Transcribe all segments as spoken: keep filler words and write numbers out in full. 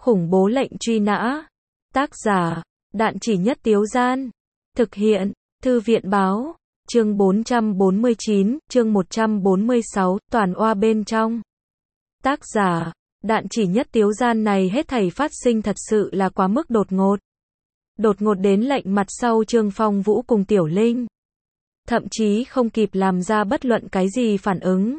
Khủng bố lệnh truy nã. Tác giả, Đạn Chỉ Nhất Tiếu Gian. Thực hiện, Thư viện báo. Chương bốn trăm bốn mươi chín, chương một trăm bốn mươi sáu, toàn oa bên trong. Tác giả, Đạn Chỉ Nhất Tiếu Gian. Này hết thảy phát sinh thật sự là quá mức đột ngột. Đột ngột đến lệnh mặt sau Trương Phong Vũ cùng Tiểu Linh. Thậm chí không kịp làm ra bất luận cái gì phản ứng.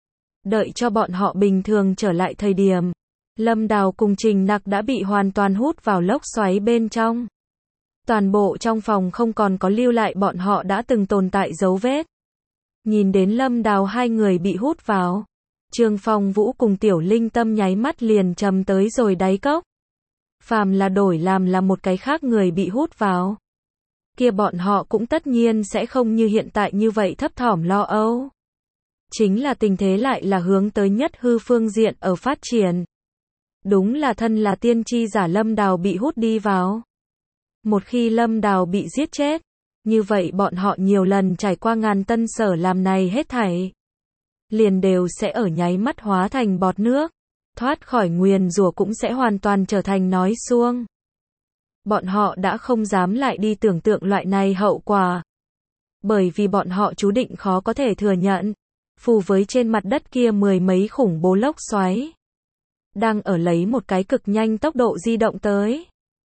Đợi cho bọn họ bình thường trở lại thời điểm. Lâm Đào cùng Trình Nặc đã bị hoàn toàn hút vào lốc xoáy bên trong. Toàn bộ trong phòng không còn có lưu lại bọn họ đã từng tồn tại dấu vết. Nhìn đến Lâm Đào hai người bị hút vào. Trương Phong Vũ cùng Tiểu Linh tâm nháy mắt liền trầm tới rồi đáy cốc. Phàm là đổi làm là một cái khác người bị hút vào. Kia bọn họ cũng tất nhiên sẽ không như hiện tại như vậy thấp thỏm lo âu. Chính là tình thế lại là hướng tới nhất hư phương diện ở phát triển. Đúng là thân là tiên tri giả Lâm Đào bị hút đi vào. Một khi Lâm Đào bị giết chết, như vậy bọn họ nhiều lần trải qua ngàn tân sở làm này hết thảy. Liền đều sẽ ở nháy mắt hóa thành bọt nước. Thoát khỏi nguyền rủa cũng sẽ hoàn toàn trở thành nói suông. Bọn họ đã không dám lại đi tưởng tượng loại này hậu quả. Bởi vì bọn họ chú định khó có thể thừa nhận. Phù với trên mặt đất kia mười mấy khủng bố lốc xoáy. Đang ở lấy một cái cực nhanh tốc độ di động tới.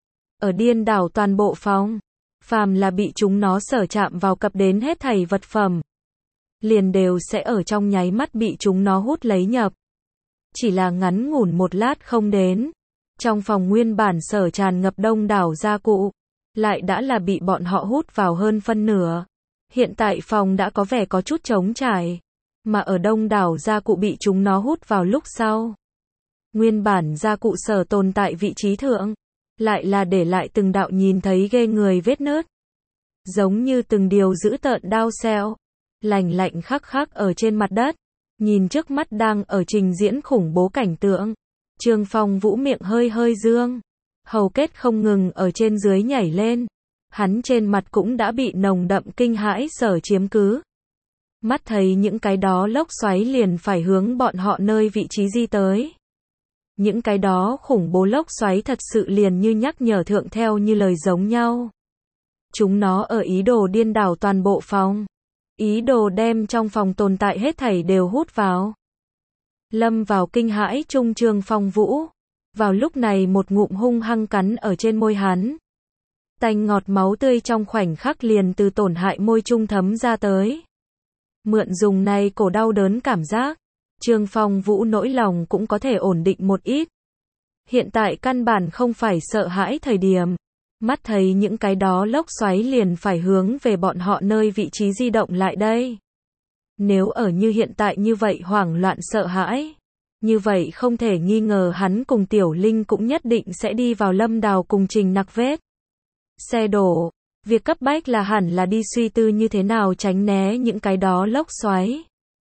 Ở điên đảo toàn bộ phòng. Phàm là bị chúng nó sở chạm vào cập đến hết thảy vật phẩm. Liền đều sẽ ở trong nháy mắt bị chúng nó hút lấy nhập. Chỉ là ngắn ngủn một lát không đến. Trong phòng nguyên bản sở tràn ngập đông đảo gia cụ. Lại đã là bị bọn họ hút vào hơn phân nửa. Hiện tại phòng đã có vẻ có chút trống trải. Mà ở đông đảo gia cụ bị chúng nó hút vào lúc sau. Nguyên bản gia cụ sở tồn tại vị trí thượng. Lại là để lại từng đạo nhìn thấy ghê người vết nứt. Giống như từng điều dữ tợn đao xẹo. Lành lạnh khắc khắc ở trên mặt đất. Nhìn trước mắt đang ở trình diễn khủng bố cảnh tượng. Trương Phong Vũ miệng hơi hơi dương. Hầu kết không ngừng ở trên dưới nhảy lên. Hắn trên mặt cũng đã bị nồng đậm kinh hãi sở chiếm cứ. Mắt thấy những cái đó lốc xoáy liền phải hướng bọn họ nơi vị trí di tới. Những cái đó khủng bố lốc xoáy thật sự liền như nhắc nhở thượng theo như lời giống nhau. Chúng nó ở ý đồ điên đảo toàn bộ phòng. Ý đồ đem trong phòng tồn tại hết thảy đều hút vào. Lâm vào kinh hãi trung Trương Phong Vũ. Vào lúc này một ngụm hung hăng cắn ở trên môi hắn. Tanh ngọt máu tươi trong khoảnh khắc liền từ tổn hại môi trung thấm ra tới. Mượn dùng này cổ đau đớn cảm giác. Trương Phong Vũ nỗi lòng cũng có thể ổn định một ít. Hiện tại căn bản không phải sợ hãi thời điểm. Mắt thấy những cái đó lốc xoáy liền phải hướng về bọn họ nơi vị trí di động lại đây. Nếu ở như hiện tại như vậy hoảng loạn sợ hãi. Như vậy không thể nghi ngờ hắn cùng Tiểu Linh cũng nhất định sẽ đi vào Lâm Đào cùng Trình Nặc vết. Xe đổ. Việc cấp bách là hẳn là đi suy tư như thế nào tránh né những cái đó lốc xoáy.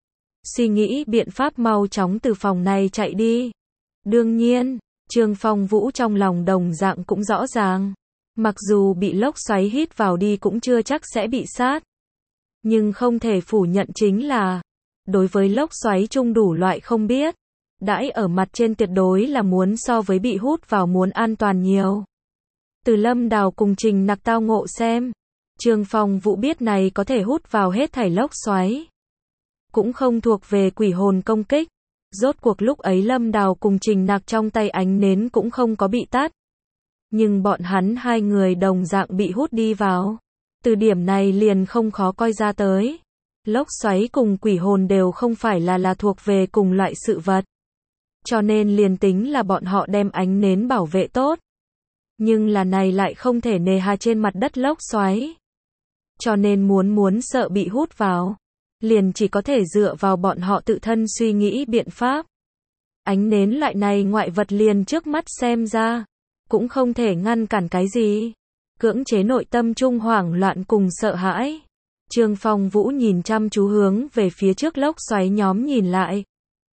Suy nghĩ biện pháp mau chóng từ phòng này chạy đi. Đương nhiên, Trương Phong Vũ trong lòng đồng dạng cũng rõ ràng. Mặc dù bị lốc xoáy hít vào đi cũng chưa chắc sẽ bị sát. Nhưng không thể phủ nhận chính là, đối với lốc xoáy chung đủ loại không biết, đãi ở mặt trên tuyệt đối là muốn so với bị hút vào muốn an toàn nhiều. Từ Lâm Đào cùng Trình Nặc tao ngộ xem, Trương Phong Vũ biết này có thể hút vào hết thảy lốc xoáy. Cũng không thuộc về quỷ hồn công kích. Rốt cuộc lúc ấy Lâm Đào cùng Trình Nặc trong tay ánh nến cũng không có bị tắt. Nhưng bọn hắn hai người đồng dạng bị hút đi vào. Từ điểm này liền không khó coi ra tới. Lốc xoáy cùng quỷ hồn đều không phải là là thuộc về cùng loại sự vật. Cho nên liền tính là bọn họ đem ánh nến bảo vệ tốt. Nhưng là này lại không thể nề hà trên mặt đất lốc xoáy. Cho nên muốn muốn sợ bị hút vào. Liền chỉ có thể dựa vào bọn họ tự thân suy nghĩ biện pháp. Ánh nến loại này ngoại vật liền trước mắt xem ra. Cũng không thể ngăn cản cái gì. Cưỡng chế nội tâm trung hoảng loạn cùng sợ hãi. Trương Phong Vũ nhìn chăm chú hướng về phía trước lốc xoáy nhóm nhìn lại.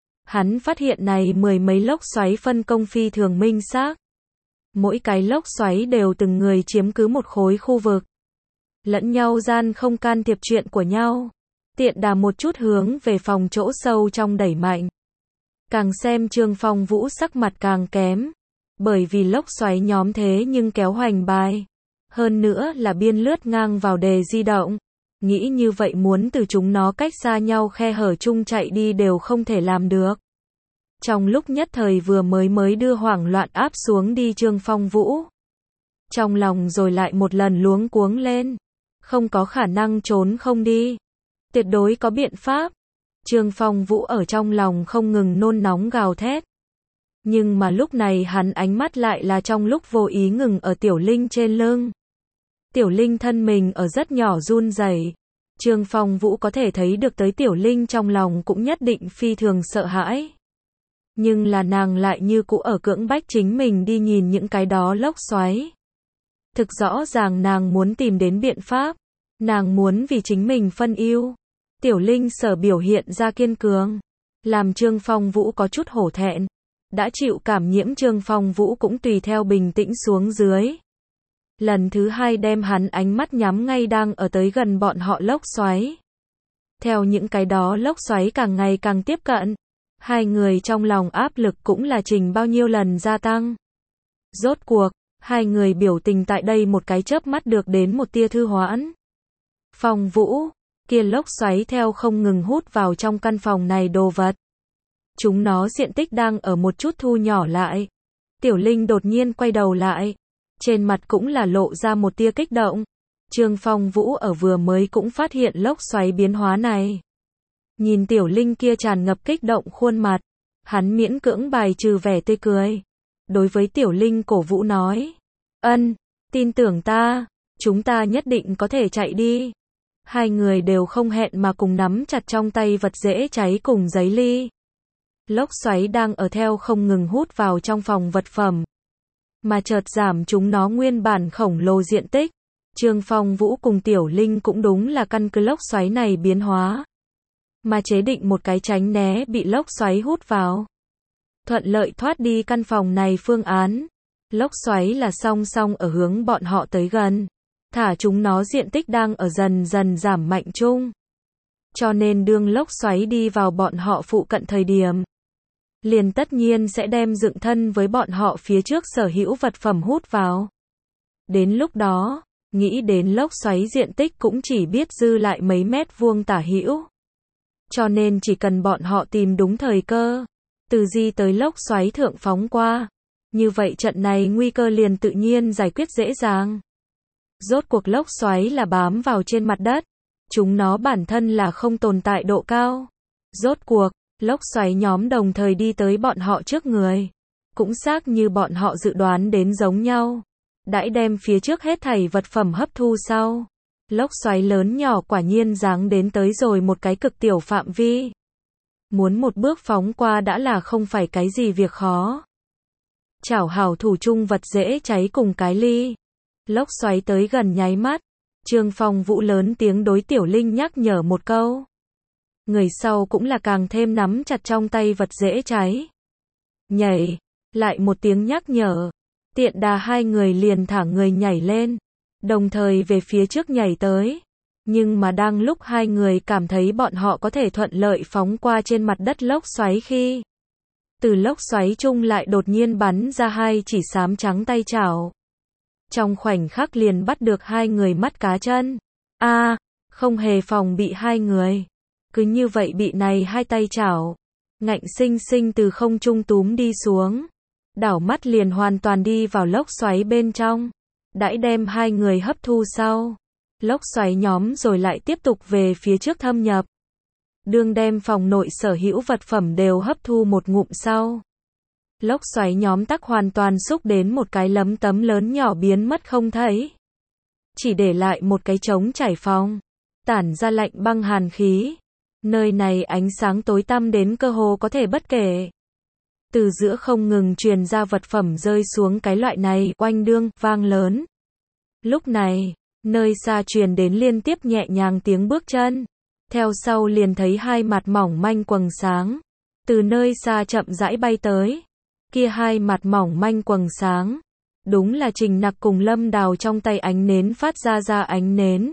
Hắn phát hiện này mười mấy lốc xoáy phân công phi thường minh xác. Mỗi cái lốc xoáy đều từng người chiếm cứ một khối khu vực. Lẫn nhau gian không can thiệp chuyện của nhau. Tiện đà một chút hướng về phòng chỗ sâu trong đẩy mạnh. Càng xem Trương Phong Vũ sắc mặt càng kém. Bởi vì lốc xoáy nhóm thế nhưng kéo hoành bài. Hơn nữa là biên lướt ngang vào đề di động. Nghĩ như vậy muốn từ chúng nó cách xa nhau khe hở chung chạy đi đều không thể làm được. Trong lúc nhất thời vừa mới mới đưa hoảng loạn áp xuống đi Trương Phong Vũ. Trong lòng rồi lại một lần luống cuống lên. Không có khả năng trốn không đi. Tuyệt đối có biện pháp. Trương Phong Vũ ở trong lòng không ngừng nôn nóng gào thét. Nhưng mà lúc này hắn ánh mắt lại là trong lúc vô ý ngừng ở Tiểu Linh trên lưng. Tiểu Linh thân mình ở rất nhỏ run rẩy. Trương Phong Vũ có thể thấy được tới Tiểu Linh trong lòng cũng nhất định phi thường sợ hãi. Nhưng là nàng lại như cũ ở cưỡng bách chính mình đi nhìn những cái đó lốc xoáy. Thực rõ ràng nàng muốn tìm đến biện pháp. Nàng muốn vì chính mình phân ưu. Tiểu Linh sở biểu hiện ra kiên cường. Làm Trương Phong Vũ có chút hổ thẹn. Đã chịu cảm nhiễm Trương Phong Vũ cũng tùy theo bình tĩnh xuống dưới. Lần thứ hai đem hắn ánh mắt nhắm ngay đang ở tới gần bọn họ lốc xoáy. Theo những cái đó lốc xoáy càng ngày càng tiếp cận. Hai người trong lòng áp lực cũng là trình bao nhiêu lần gia tăng. Rốt cuộc, hai người biểu tình tại đây một cái chớp mắt được đến một tia thư hoãn. Phong Vũ, kia lốc xoáy theo không ngừng hút vào trong căn phòng này đồ vật. Chúng nó diện tích đang ở một chút thu nhỏ lại. Tiểu Linh đột nhiên quay đầu lại. Trên mặt cũng là lộ ra một tia kích động. Trương Phong Vũ ở vừa mới cũng phát hiện lốc xoáy biến hóa này. Nhìn Tiểu Linh kia tràn ngập kích động khuôn mặt. Hắn miễn cưỡng bài trừ vẻ tươi cười. Đối với Tiểu Linh cổ vũ nói. Ân, tin tưởng ta, chúng ta nhất định có thể chạy đi. Hai người đều không hẹn mà cùng nắm chặt trong tay vật dễ cháy cùng giấy ly. Lốc xoáy đang ở theo không ngừng hút vào trong phòng vật phẩm. Mà chợt giảm chúng nó nguyên bản khổng lồ diện tích. Trương Phong Vũ cùng Tiểu Linh cũng đúng là căn cứ lốc xoáy này biến hóa. Mà chế định một cái tránh né bị lốc xoáy hút vào. Thuận lợi thoát đi căn phòng này phương án. Lốc xoáy là song song ở hướng bọn họ tới gần. Thả chúng nó diện tích đang ở dần dần giảm mạnh chung. Cho nên đương lốc xoáy đi vào bọn họ phụ cận thời điểm. Liền tất nhiên sẽ đem dựng thân với bọn họ phía trước sở hữu vật phẩm hút vào. Đến lúc đó, nghĩ đến lốc xoáy diện tích cũng chỉ biết dư lại mấy mét vuông tả hữu. Cho nên chỉ cần bọn họ tìm đúng thời cơ, từ di tới lốc xoáy thượng phóng qua. Như vậy trận này nguy cơ liền tự nhiên giải quyết dễ dàng. Rốt cuộc lốc xoáy là bám vào trên mặt đất. Chúng nó bản thân là không tồn tại độ cao. Rốt cuộc, lốc xoáy nhóm đồng thời đi tới bọn họ trước người. Cũng xác như bọn họ dự đoán đến giống nhau. Đãi đem phía trước hết thảy vật phẩm hấp thu sau. Lốc xoáy lớn nhỏ quả nhiên giáng đến tới rồi một cái cực tiểu phạm vi. Muốn một bước phóng qua đã là không phải cái gì việc khó. Chảo hảo thủ chung vật dễ cháy cùng cái ly. Lốc xoáy tới gần nháy mắt. Trương Phong Vũ lớn tiếng đối Tiểu Linh nhắc nhở một câu. Người sau cũng là càng thêm nắm chặt trong tay vật dễ cháy. Nhảy. Lại một tiếng nhắc nhở. Tiện đà hai người liền thả người nhảy lên. Đồng thời về phía trước nhảy tới. Nhưng mà đang lúc hai người cảm thấy bọn họ có thể thuận lợi phóng qua trên mặt đất lốc xoáy khi. Từ lốc xoáy chung lại đột nhiên bắn ra hai chỉ xám trắng tay chảo. Trong khoảnh khắc liền bắt được hai người mắt cá chân. A, à, không hề phòng bị hai người. Cứ như vậy bị này hai tay chảo. Ngạnh sinh sinh từ không trung túm đi xuống. Đảo mắt liền hoàn toàn đi vào lốc xoáy bên trong. Đãi đem hai người hấp thu sau. Lốc xoáy nhóm rồi lại tiếp tục về phía trước thâm nhập. Đương đem phòng nội sở hữu vật phẩm đều hấp thu một ngụm sau. Lốc xoáy nhóm tắc hoàn toàn xúc đến một cái lấm tấm lớn nhỏ biến mất không thấy. Chỉ để lại một cái trống trải phòng. Tản ra lạnh băng hàn khí. Nơi này ánh sáng tối tăm đến cơ hồ có thể bất kể. Từ giữa không ngừng truyền ra vật phẩm rơi xuống cái loại này, oanh đương, vang lớn. Lúc này, nơi xa truyền đến liên tiếp nhẹ nhàng tiếng bước chân. Theo sau liền thấy hai mặt mỏng manh quầng sáng. Từ nơi xa chậm rãi bay tới. Kia hai mặt mỏng manh quầng sáng. Đúng là Trình Nặc cùng Lâm Đào trong tay ánh nến phát ra ra ánh nến.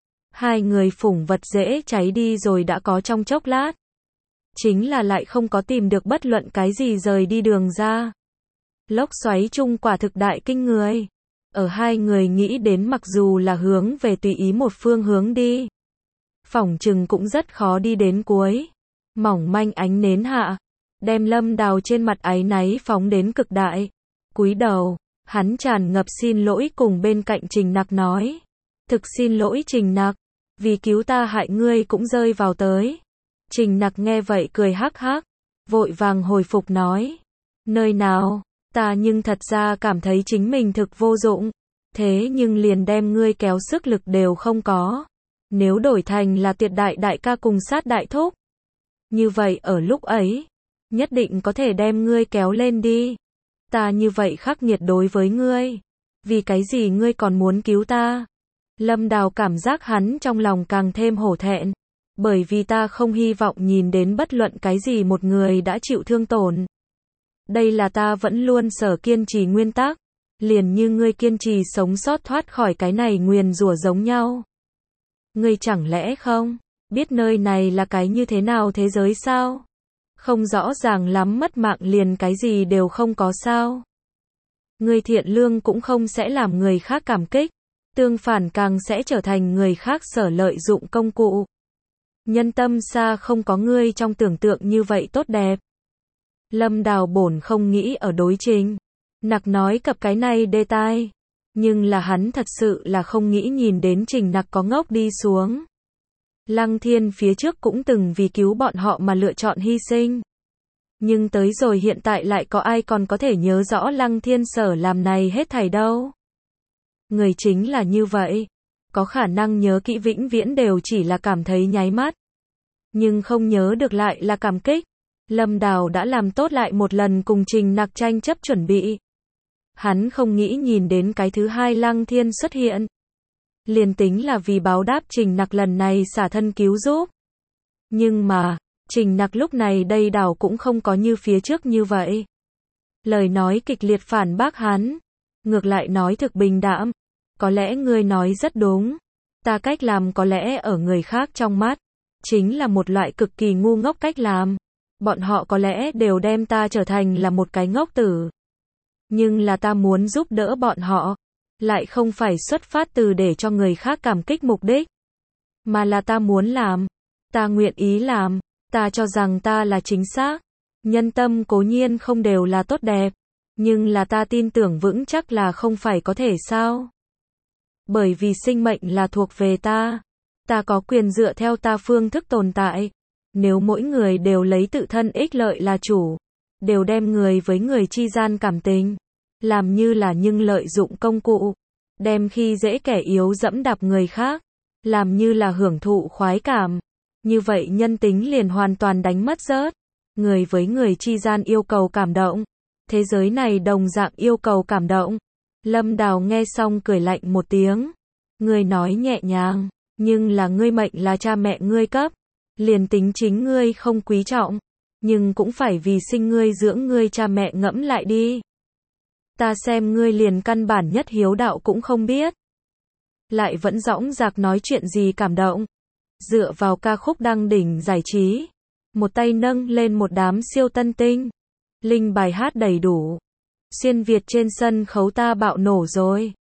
Hai người phủng vật dễ cháy đi rồi đã có trong chốc lát. Chính là lại không có tìm được bất luận cái gì rời đi đường ra. Lốc xoáy chung quả thực đại kinh người. Ở hai người nghĩ đến mặc dù là hướng về tùy ý một phương hướng đi, phỏng chừng cũng rất khó đi đến cuối. Mỏng manh ánh nến hạ, đem Lâm Đào trên mặt áy náy phóng đến cực đại. Cúi đầu, hắn tràn ngập xin lỗi cùng bên cạnh Trình Nặc nói. Thực xin lỗi Trình Nặc, vì cứu ta hại ngươi cũng rơi vào tới. Trình Nặc nghe vậy cười hắc hắc, vội vàng hồi phục nói. Nơi nào, ta nhưng thật ra cảm thấy chính mình thực vô dụng, thế nhưng liền đem ngươi kéo sức lực đều không có. Nếu đổi thành là Tuyệt đại đại ca cùng Sát đại thúc, như vậy ở lúc ấy, nhất định có thể đem ngươi kéo lên đi. Ta như vậy khắc nghiệt đối với ngươi, vì cái gì ngươi còn muốn cứu ta? Lâm Đào cảm giác hắn trong lòng càng thêm hổ thẹn, bởi vì ta không hy vọng nhìn đến bất luận cái gì một người đã chịu thương tổn. Đây là ta vẫn luôn sở kiên trì nguyên tắc, liền như ngươi kiên trì sống sót thoát khỏi cái này nguyền rủa giống nhau. Ngươi chẳng lẽ không biết nơi này là cái như thế nào thế giới sao? Không rõ ràng lắm mất mạng liền cái gì đều không có sao? Ngươi thiện lương cũng không sẽ làm người khác cảm kích, tương phản càng sẽ trở thành người khác sở lợi dụng công cụ. Nhân tâm xa không có ngươi trong tưởng tượng như vậy tốt đẹp. Lâm Đào bổn không nghĩ ở đối Trình Nặc nói cập cái này đề tài, nhưng là hắn thật sự là không nghĩ nhìn đến Trình Nặc có ngốc đi xuống. Lăng Thiên phía trước cũng từng vì cứu bọn họ mà lựa chọn hy sinh. Nhưng tới rồi hiện tại lại có ai còn có thể nhớ rõ Lăng Thiên sở làm này hết thảy đâu. Người chính là như vậy, có khả năng nhớ kỹ vĩnh viễn đều chỉ là cảm thấy nháy mắt, nhưng không nhớ được lại là cảm kích. Lâm Đào đã làm tốt lại một lần cùng Trình Nặc tranh chấp chuẩn bị. Hắn không nghĩ nhìn đến cái thứ hai Lăng Thiên xuất hiện. Liền tính là vì báo đáp Trình Nặc lần này xả thân cứu giúp. Nhưng mà, Trình Nặc lúc này đây đảo cũng không có như phía trước như vậy. Lời nói kịch liệt phản bác hắn, ngược lại nói thực bình đạm. Có lẽ ngươi nói rất đúng. Ta cách làm có lẽ ở người khác trong mắt, chính là một loại cực kỳ ngu ngốc cách làm. Bọn họ có lẽ đều đem ta trở thành là một cái ngốc tử. Nhưng là ta muốn giúp đỡ bọn họ, lại không phải xuất phát từ để cho người khác cảm kích mục đích, mà là ta muốn làm, ta nguyện ý làm, ta cho rằng ta là chính xác. Nhân tâm cố nhiên không đều là tốt đẹp, nhưng là ta tin tưởng vững chắc là không phải có thể sao. Bởi vì sinh mệnh là thuộc về ta, ta có quyền dựa theo ta phương thức tồn tại. Nếu mỗi người đều lấy tự thân ích lợi là chủ, đều đem người với người chi gian cảm tình làm như là nhưng lợi dụng công cụ, đem khi dễ kẻ yếu dẫm đạp người khác, làm như là hưởng thụ khoái cảm, như vậy nhân tính liền hoàn toàn đánh mất rớt. Người với người chi gian yêu cầu cảm động, thế giới này đồng dạng yêu cầu cảm động. Lâm Đào nghe xong cười lạnh một tiếng. Ngươi nói nhẹ nhàng, nhưng là ngươi mệnh là cha mẹ ngươi cấp, liền tính chính ngươi không quý trọng, nhưng cũng phải vì sinh ngươi dưỡng ngươi cha mẹ ngẫm lại đi. Ta xem ngươi liền căn bản nhất hiếu đạo cũng không biết, lại vẫn dõng dạc nói chuyện gì cảm động. Dựa vào ca khúc đăng đỉnh giải trí, một tay nâng lên một đám siêu tân tinh, linh bài hát đầy đủ, xuyên Việt trên sân khấu ta bạo nổ rồi.